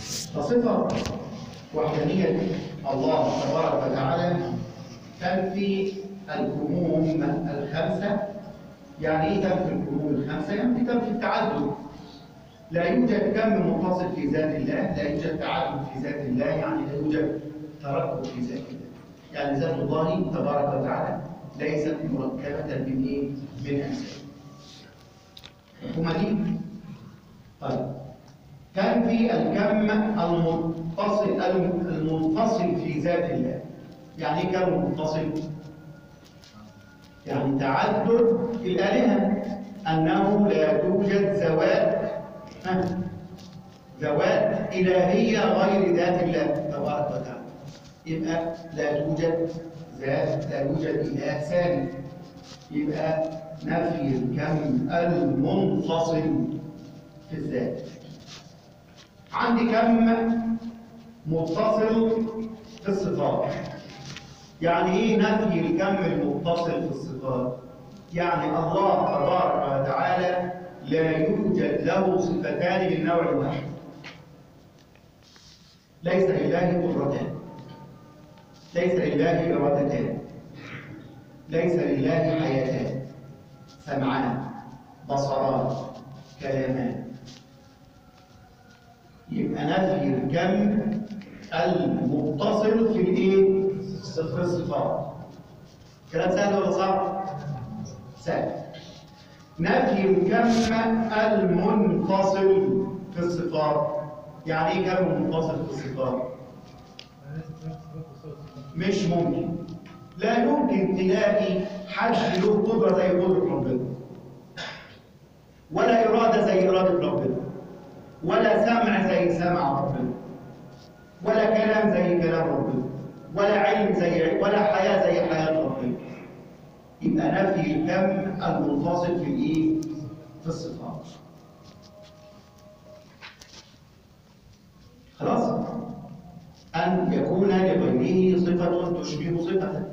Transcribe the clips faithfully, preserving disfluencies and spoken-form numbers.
فصفة وحدانية الله تبارك وتعالى تنفي الكموم الخمسة. يعني إيه تنفي الكموم الخمسة؟ يعني تنفي التعدد. لا يوجد كم متصل في ذات الله، لا يوجد تعدد في ذات الله، يعني لا يوجد تركب في ذات الله. يعني ذات الله تبارك وتعالى ليست مركبة من إيه؟ من أجزاء. مفهومة دي؟ طيب. تنفي الكم المتصل المنفصل في ذات الله. يعني ايه كم منفصل؟ يعني تعدد الآلهة، أنه لا توجد ذوات ذوات إلهية غير ذات الله تبارك وتعالى. يبقى لا توجد ذات، لا يوجد إله ثاني. يبقى نفي الكم المنفصل في الذات. عندي كم متصل في الصفات. يعني ايه نفي الكم المتصل في الصفات؟ يعني الله تبارك وتعالى لا يوجد له صفتان من نوع واحد. ليس لله قدرتان، ليس لله ارادتان، ليس لله حياتان، سمعان، بصران، كلامان. يبقى نفي الكم المتصل في الايه؟ في الصفات. كلام سهل ولا صعب؟ سهل. نفي الكم المنفصل في الصفات. يعني ايه كم منفصل في الصفات؟ مش ممكن. لا يمكن تلاقي حد له قدره زي قدره ربنا، ولا اراده زي اراده ربنا، ولا سمع زي سمع ربنا، ولا كلام زي كلام ربنا، ولا علم زي علم، ولا حياة زي حياة ربنا. يبقى نفي الكم المنفصل في الايه؟ في الصفات. خلاص؟ أن يكون لغيره صفة تشبه صفته،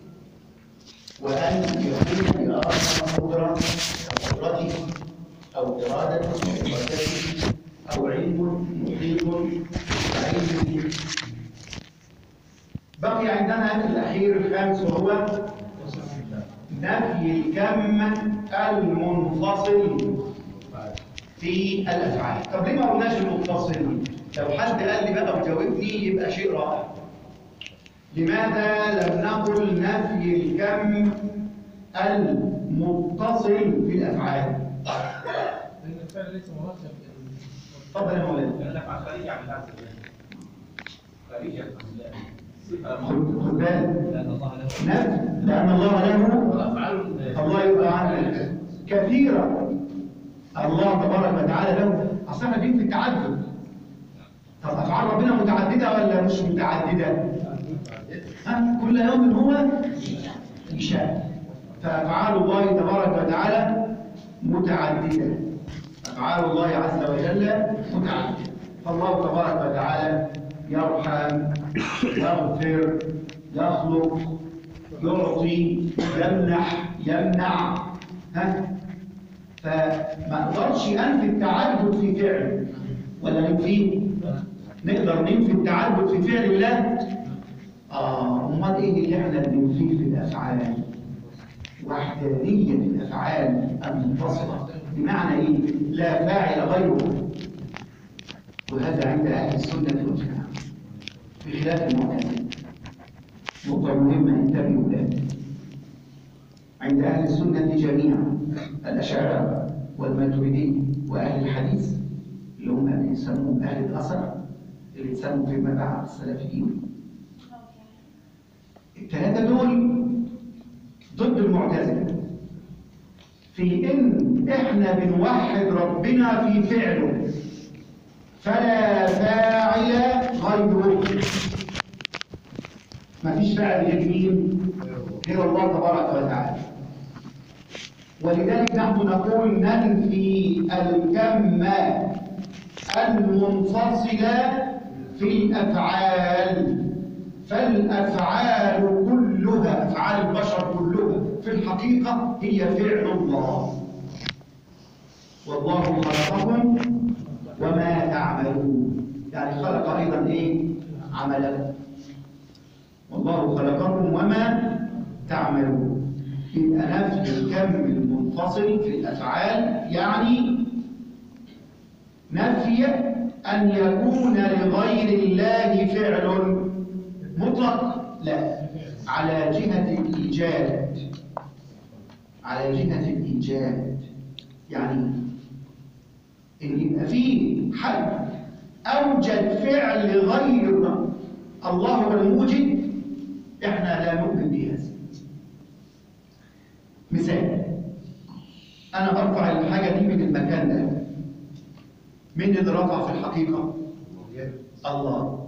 وأن يكون لآخر قدرة كقدرته، أو إرادة كإرادته، أو علم محيط بعلمه. بقي عندنا الأخير الخامس، وهو نفي الكم المنفصل في الأفعال. طب ليه ما قلناش المنفصل؟ لو حد قال لي بقى وجاوبني يبقى شيء رائع. لماذا لم نقل نفي الكم المتصل في الأفعال؟ لأن الفعل ليس مركب. اتفضل يا مولانا. لأن الأفعال خارجة عن الله. خارجة عن الله. خد بالك. لأن الله له. نفي لأن الله له والأفعال الله يبقى عنه كثيرة. الله تبارك وتعالى له. أصل احنا دين في التعدد. طب أفعال ربنا متعددة ولا مش متعددة؟ ها؟ كل يوم هو يشاء. فأفعال الله تبارك وتعالى متعددة. أفعال الله عز وجل متعددة. فالله تبارك وتعالى يرحم، يغفر، يخلق، يعطي، يمنح، يمنع. ها؟ فما اقدرش انفي التعدد في فعله، ولا ننفيه؟ نقدر ننفي التعدد في فعل الله؟ اه امال ايه اللي احنا بننفيه في الافعال؟ وحدانيه الافعال المنفصله. بمعنى ايه؟ لا فاعل غيره. وهذا عند اهل السنه والجماعه بخلاف المعتزله. نقطه مهمه انتبهوا لها. عند اهل السنه جميعا، الاشاعره والماتريديه واهل الحديث اللي هم بيسموهم اهل الاثر، اللي يسموا فيما بعد السلفيين، الثلاثه دول ضد المعتزله في ان احنا بنوحد ربنا في فعله، فلا فاعل غيره. مفيش فاعل غير مين؟ غير الله تبارك وتعالى. ولذلك نحن نقول ننفي الكم المنفصل في الأفعال. فالأفعال كلها، أفعال البشر كلها في الحقيقة هي فعل الله. والله خلقكم وما تعملون. يعني خلق أيضا إيه؟ عملكم. والله خلقكم وما تعملون. يبقى نفي الكم المنفصل في الأفعال يعني نفي أن يكون لغير الله فعل مطلق، لا، على جهة الإيجاد، على جهة الإيجاد. يعني إن يبقى فيه حد أوجد فعل غير الله هو الموجد، إحنا لا نؤمن بهذا. مثال، أنا برفع الحاجة دي من المكان ده، مين اللي رفع في الحقيقة؟ الله.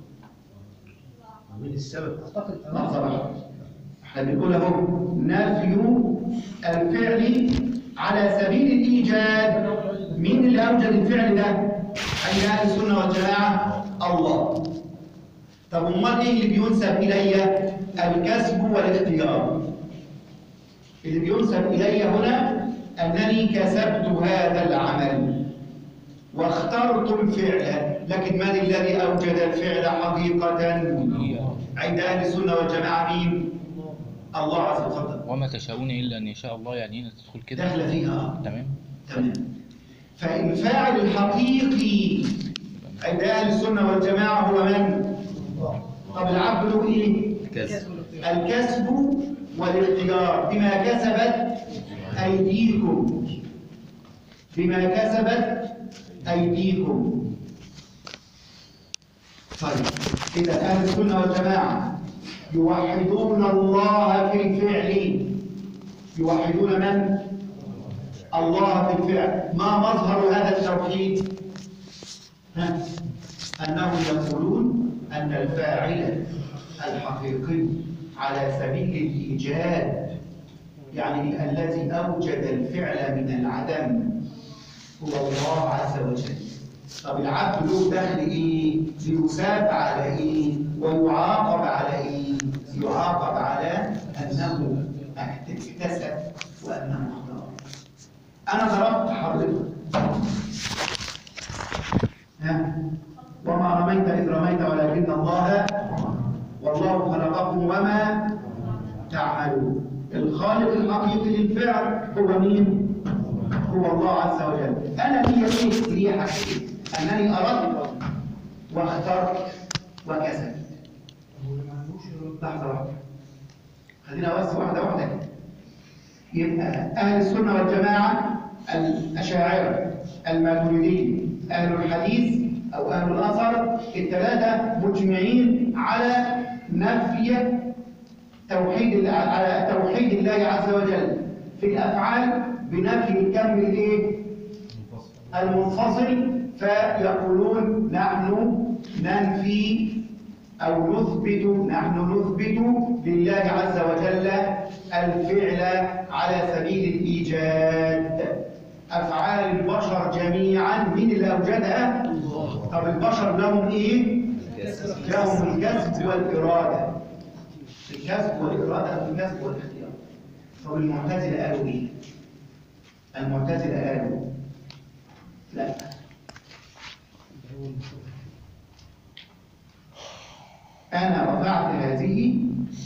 من السبب؟ اعتقد لحظة واحدة، احنا بنقول اهو نفي الفعل على سبيل الإيجاد. مين اللي أوجد الفعل ده؟ عند أهل السنة والجماعة الله. طب امال ايه اللي بينسب إلي؟ الكسب والاختيار. اللي بينسب إلي هنا أنني كسبت هذا العمل واخترت الفعل، لكن من الذي أوجد الفعل حقيقة؟ عند أهل السنة والجماعة مين؟ الله عز وجل. وما تشاءون إلا أن يشاء الله، يعني هنا تدخل كده داخل فيها. تمام. تمام. فالفاعل الحقيقي عند أهل السنة والجماعة هو من؟ طب العبد له إيه؟ الكسب والاختيار بما كسبت أيديكم، بما كسبت أيديكم. طيب إذا أهل السنة والجماعة يوحدون الله في الفعل، يوحدون من؟ الله في الفعل. ما مظهر هذا التوحيد؟ ها؟ أنهم يقولون أن الفاعل الحقيقي على سبيل الإيجاد، يعني الذي أوجد الفعل من العدم هو الله عز وجل. طب العبد له دخل إيه؟ ليثاب على إيه؟ ويعاقب على إيه؟ يعاقب على أنه اكتسب وأنه اختار. أنا ضربت حضرتك، ها؟ وما رميت إذ رميت ولكن الله، والله خلقكم وما تعملون. الخالق الحقيقي للفعل هو مين؟ هو الله عز وجل. أنا لي إيه؟ لي حاجتين، أنني أردت واخترت وكسبت. لحظة واحدة، خلينا بس واحدة واحدة كده. يبقى أهل السنة والجماعة، الأشاعرة، الماتريدية، أهل الحديث أو أهل الأثر، الثلاثة مجمعين على نفي توحيد على توحيد الله عز وجل في الأفعال بنفي الكم الإيه؟ المنفصل. فيقولون نحن ننفي أو نثبت، نحن نثبت لله عز وجل الفعل على سبيل الإيجاد. أفعال البشر جميعا من اللي أوجدها؟ طب البشر لهم إيه؟ لهم الكسب والإرادة. الكسب والإرادة والكسب والاختيار. طب المعتزلة قالوا إيه؟ المعتزلة قالوا لا، أنا رفعت هذه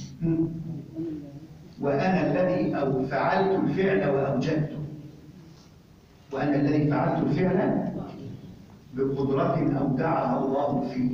وأنا الذي أو فعلت الفعل وأوجدته، وأنا الذي فعلت الفعل بقدرة أودعها الله فيه.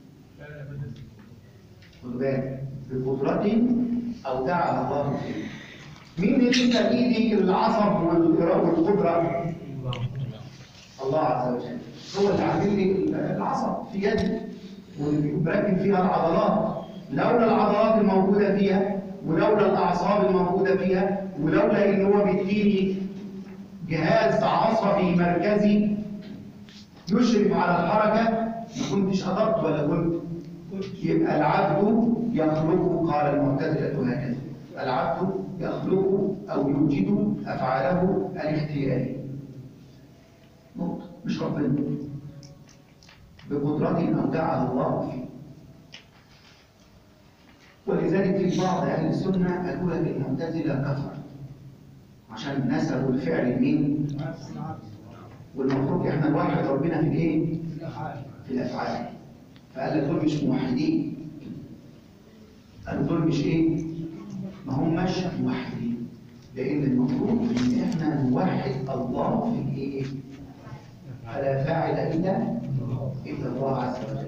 خد بالك، بقدرة أودعها الله فيه. مين اللي في إيدي العصب والقدرة؟ الله عز وجل. هو اللي عامل لي العصب في يدي وبركب فيها العضلات. لولا العضلات الموجودة فيها، ولولا الأعصاب الموجودة فيها، ولولا إن هو بيديني جهاز عصبي مركزي يشرف على الحركة، ما كنتش قدرت ولا كنت. يبقى العبد يخلق، قال المعتزلة هكذا، العبد يخلق أو يوجد أفعاله الاختيارية، مش ربنا، بقدرة أودعها الله فيه. ولذلك في بعض أهل السنة قالوا لك المعتزلة كفر عشان نسبوا الفعل لمين؟ والمفروض احنا نوحد ربنا في الايه؟ في الافعال. فقال لك دول مش موحدين. قال دول مش ايه؟ ما هماش موحدين، لان المفروض ان احنا نوحد الله في الايه؟ فلا فاعل الا الا الله عز وجل.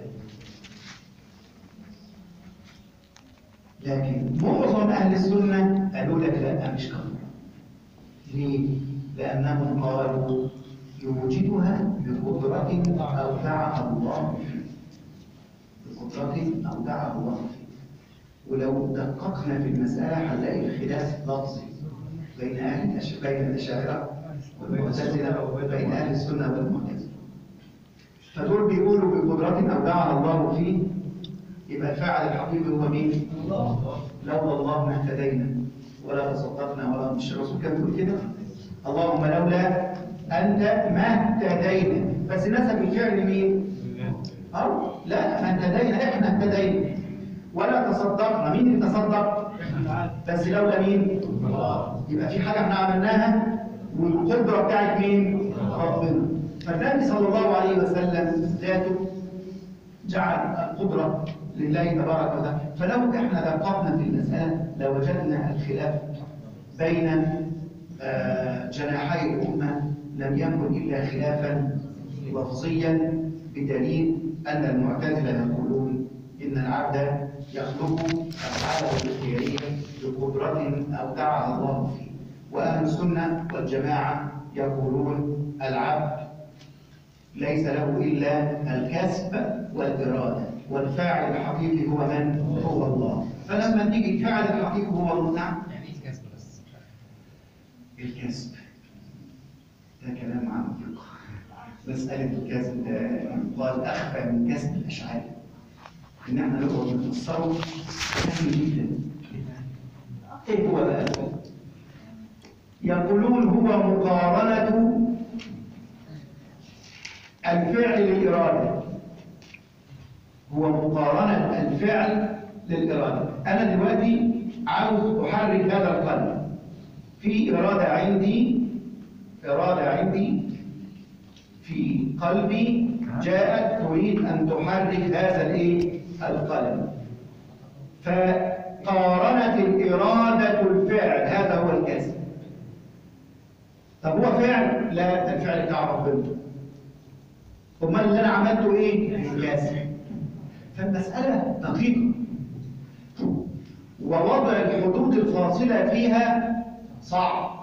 لكن معظم اهل السنه قالوا لك لا مش كفر. ليه؟ لانهم قالوا يوجدها بقدرة أودعها الله فيه. بقدرة أودعها الله فيه. ولو دققنا في المسألة هنلاقي الخلاف لفظي بين أهل بين الأشاعرة والمعتزلة وبين أهل السنة والمعتزلة. فدول بيقولوا بقدرة أودعها الله فيه، يبقى الفاعل الحقيقي هو مين؟ الله. لولا الله ما اهتدينا ولا تصدقنا ولا مش الرسول كان بيقول كده؟ اللهم لولا أنت ما اهتدينا، بس نسب الفعل مين؟ أو لا، ما اهتدينا، إحنا اهتدينا ولا تصدقنا. مين اللي تصدق؟ بس لولا مين؟ الله. يبقى في حاجة احنا عملناها والقدرة بتاعت مين؟ ربنا. فالنبي صلى الله عليه وسلم ذاته جعل القدرة لله تبارك وتعالى. فلو احنا دققنا في المسألة لوجدنا الخلاف بين جناحي الأمة لم يكن إلا خلافا لفظيا، بدليل أن المعتزلة يقولون إن العبد يخلق أفعاله الاختيارية بقدرة أودعها الله فيه، وأهل السنة والجماعة يقولون العبد ليس له إلا الكسب والإرادة، والفاعل الحقيقي هو من؟ هو الله. فلما نيجي الفاعل الحقيقي هو الله. نعم، يعني ايه الكسب بس؟ الكسب ده كلام عميق. مسألة الكسب ده يقال أخفى من كسب الأشعار. إن احنا نقعد نفسره سهل جدا. إيه هو بقى؟ يقولون هو مقارنة الفعل للإرادة. هو مقارنة الفعل للإرادة. أنا دلوقتي عاوز أحرك هذا القلب. في إرادة عندي، إرادة عندي في قلبي جاءت تريد أن تحرك هذا الإيه؟ القلب. فقارنت الإرادة الفعل، هذا هو الكسب. طب هو فعل؟ لا، ده الفعل بتاع ربنا. أمال اللي أنا عملته إيه؟ الكسب. فالمسألة دقيقة، ووضع الحدود الفاصلة فيها صعب.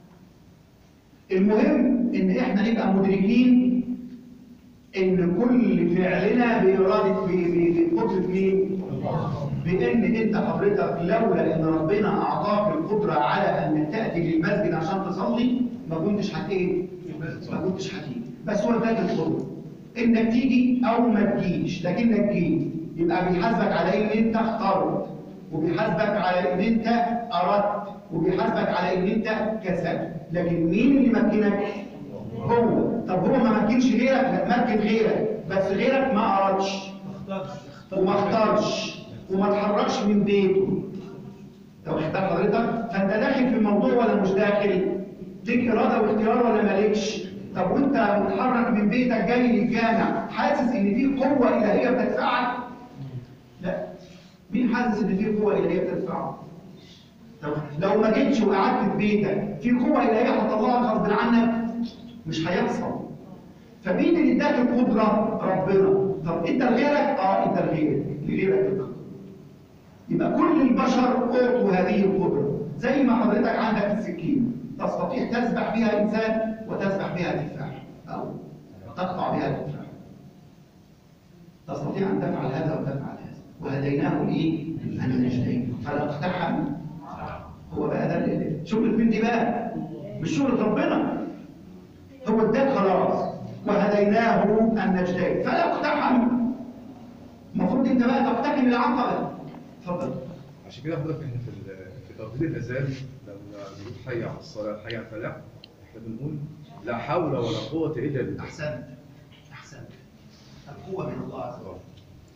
المهم إن إحنا نبقى مدركين إن كل فعلنا بإرادة بقدرة مين؟ بإن أنت حضرتك لولا إن ربنا أعطاك القدرة على أن تأتي للمسجد عشان تصلي ما كنتش هت إيه؟ ما كنتش هتيجي. بس هو اداك القدرة إنك تيجي أو ما تجيش، لكنك جيت. يبقى بيحاسبك على إن أنت اخترت، وبيحاسبك على إن أنت أردت، وبيحاسبك على إن أنت كسبت. لكن مين اللي مكنك؟ هو. طب هو ما مكنش غيرك؟ لا، مكن غيرك، بس غيرك ما أردش وما اختارش وما اتحركش من بيته. لو اختار حضرتك فأنت داخل في الموضوع ولا مش داخل؟ ليك إرادة واختيار ولا مالكش؟ طب وأنت متحرك من بيتك جاي للجامع حاسس إن في قوة إلهية بتدفعك؟ لا. مين حاسس إن في قوة إلهية بتدفعك؟ طب لو ما جيتش وقعدت في بيتك في قوة إلهية هتطلعك غصب عنك؟ مش هيحصل. فمين اللي اداك القدرة؟ ربنا. طب انت لغيرك؟ اه انت لغيرك، لغيرك القدرة. يبقى كل البشر اعطوا هذه القدرة. زي ما حضرتك عندك السكينة تستطيع تذبح بها انسان وتذبح بها تفاح او تقطع بها تفاح. تستطيع ان تفعل هذا وتفعل هذا. وهديناه الايه؟ النجدين. فلا اقتحم. هو بقى ده شغل مين دي بقى؟ مش شغل ربنا. هو اداك خلاص وهديناه النجدين فلا اقتحم. المفروض انت بقى تقتحم العقبه. اتفضل. عشان كده حضرتك احنا في في ترديد الاذان لما بنقول حي على الصلاه حي على الفلاح احنا بنقول لا حول ولا قوه الا بالله. احسنت احسنت. القوه من الله عز وجل.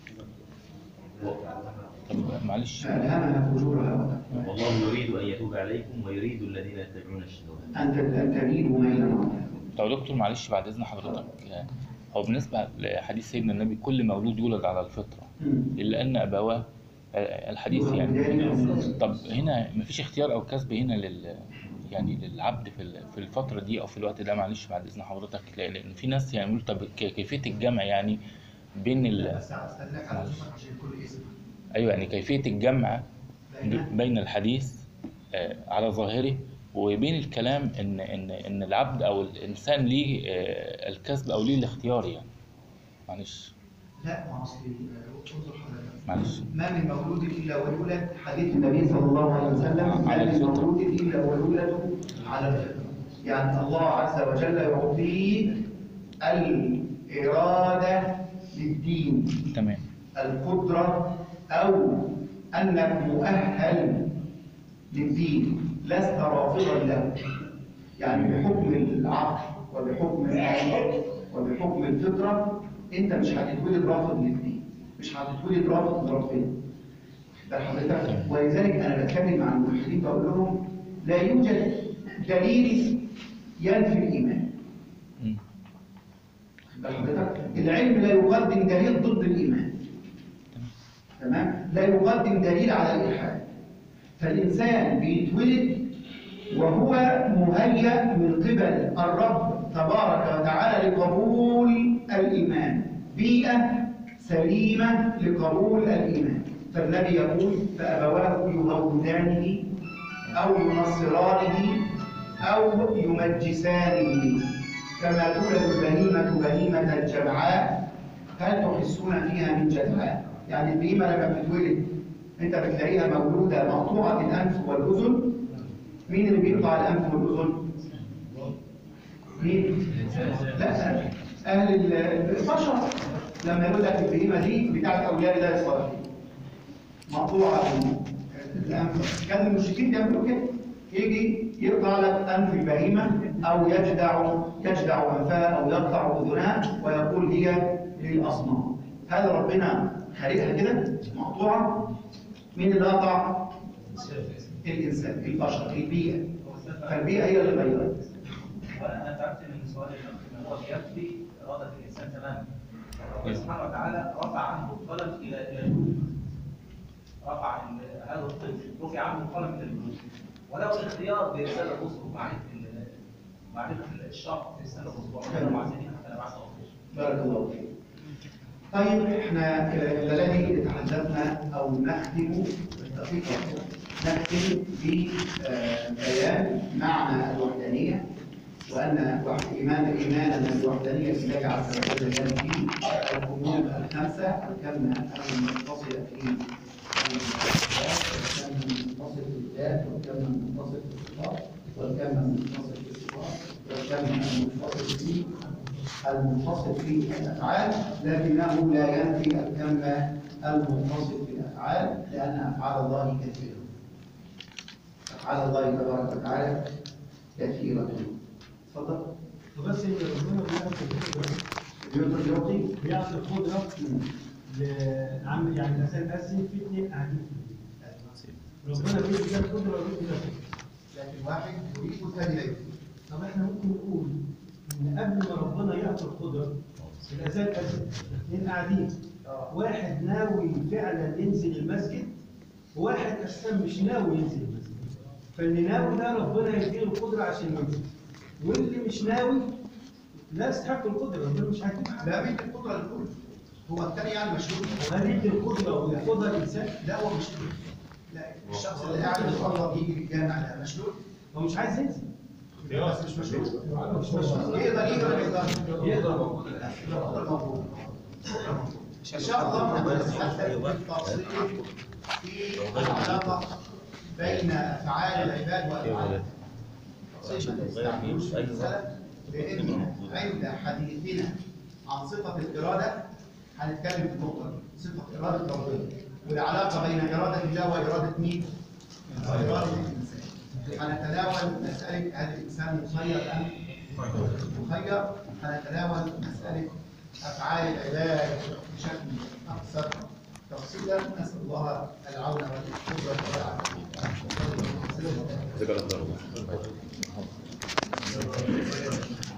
طب معلش، فالهمها فجورها وتقواها. والله يريد ان يتوب عليكم ويريد الذين يتبعون الشهوات ان تميلوا ميلا عظيما. طب يا دكتور معلش بعد اذن حضرتك، هو بالنسبة لحديث سيدنا النبي كل مولود يولد على الفطرة إلا أن أبواه الحديث يعني. طب هنا مفيش اختيار أو كسب هنا لل يعني للعبد في في الفترة دي أو في الوقت ده؟ معلش بعد إذن حضرتك، لأن في ناس يعني يقولوا طب كيفية الجمع يعني بين ال أيوه يعني كيفية الجمع بين الحديث على ظاهره وبين الكلام إن إن إن العبد أو الإنسان ليه الكسب أو ليه الاختيار يعني. معلش لا ما اصلي معلش ما من مولود الا ويولد، حديث النبي صلى الله عليه وسلم ما من مولود الا ويولد على الفطره. يعني الله عز وجل يعطيك الاراده للدين، تمام، القدره او انك مؤهل للدين، لست رافضا له. يعني بحكم العقل وبحكم العقل وبحكم الفطره انت مش هتتولد رافض للدين، مش هتتولد رافض لربنا. ده حضرتك، ولذلك انا بتكلم مع الملحدين بقول لهم لا يوجد دليل ينفي الايمان. ده حضرتك العلم لا يقدم دليل ضد الايمان، تمام؟ لا يقدم دليل على الالحاد. فالانسان بيتولد وهو مهيأ من قبل الرب تبارك وتعالى لقبول الإيمان، بيئة سليمة لقبول الإيمان. فالنبي يقول فأبواه يهودانه أو ينصرانه أو يمجسانه كما تولد البهيمة بهيمة الجمعاء هل تحسون فيها من جدعاء. يعني البهيمة لما بتتولد أنت بتلاقيها مولودة مقطوعة الأنف والأذن. مين اللي بيقطع الأنف والأذن؟ مين؟ لا، أهل البشر. لما يقول لك البهيمة دي بتاعت أولياء الله الصالحين مقطوعة الأنف، كان المشركين بيعملوا كده، يجي يقطع لك أنف البهيمة أو يجدع يجدع أنفها أو يقطع أذنها ويقول هي للأصنام. هذا ربنا خلقها كده مقطوعة. مين اللي قطع؟ الإنسان، البشر، البيئة. فالبيئة هي اللي غيرت. وأنا فهمت من سؤال الأخ إن هو بيكفي إرادة الإنسان تماما. الله سبحانه وتعالى رفع عنه القلم إلى الجنود. رفع هذا الطفل، رفع عنه القلم إلى الجنود. وله الاختيار برسالة الرسل ومعرفة معرفة الشرع في رسالة الرسل وعلى معزين حتى نبعث الرسل. بارك الله فيك. طيب احنا الذي تحدثنا أو نختم الدقيقة نختم ببيان معنى الوحدانية، وأن إيمان إيماننا بالوحدانية بالله عز وجل الذي فيه الكمون الخمسة، الكم المتصلة في الكم المتصل في الذات، والكم المتصل في الصفات، والكم المتصل في الصفات، والكم المتصل في المتصل في الأفعال، لكنه لا ينفي الكم المتصل في الأفعال، لأن أفعال الله كثيرة. أفعال الله تبارك وتعالى كثيرة. تفضل. بس ربنا بيعطي بيعطي بيعطي القدرة لعم يعني الإنسان قسم في اثنين قاعدين في البيت. ربنا بيدي ده القدرة وبيدي ده القدرة. لكن واحد يريد والثاني لا يريد. طب احنا ممكن نقول إن قبل ما ربنا يعطي القدرة الإنسان قسم اثنين قاعدين. واحد ناوي فعلا ينزل المسجد وواحد أساسا مش ناوي ينزل المسجد. فاللي ناوي ده ربنا يديله القدرة عشان ينزل. واللي مش ناوي لا يستحق القدرة، ربنا مش هيديله. لا بيدي القدرة للكل. هو الثاني يعني مشهور. هل يدي القدرة وياخدها الإنسان؟ لا هو مشهور. لا الشخص اللي قاعد يتطلب يجي للجامع ده مشهور. هو مش عايز ينزل. بس مش مشهور. مش مشهور. يقدر يجي ولا يقدر؟ يقدر. القدرة موجودة. إن شاء الله نتحدث بالتفصيل في العلاقة بين أفعال العباد وأفعال لأن عند حديثنا عن صفة الإرادة هنتكلم في النقطة دي، صفة إرادة ربنا والعلاقة بين إرادة الله وإرادة مين؟ وإرادة الإنسان. هنتناول مسألة هل الإنسان مسير أم مخير؟ هنتناول مسألة أفعال العباد بشكل أكثر تفصيلا. نسأل الله العون والقدرة والعافية.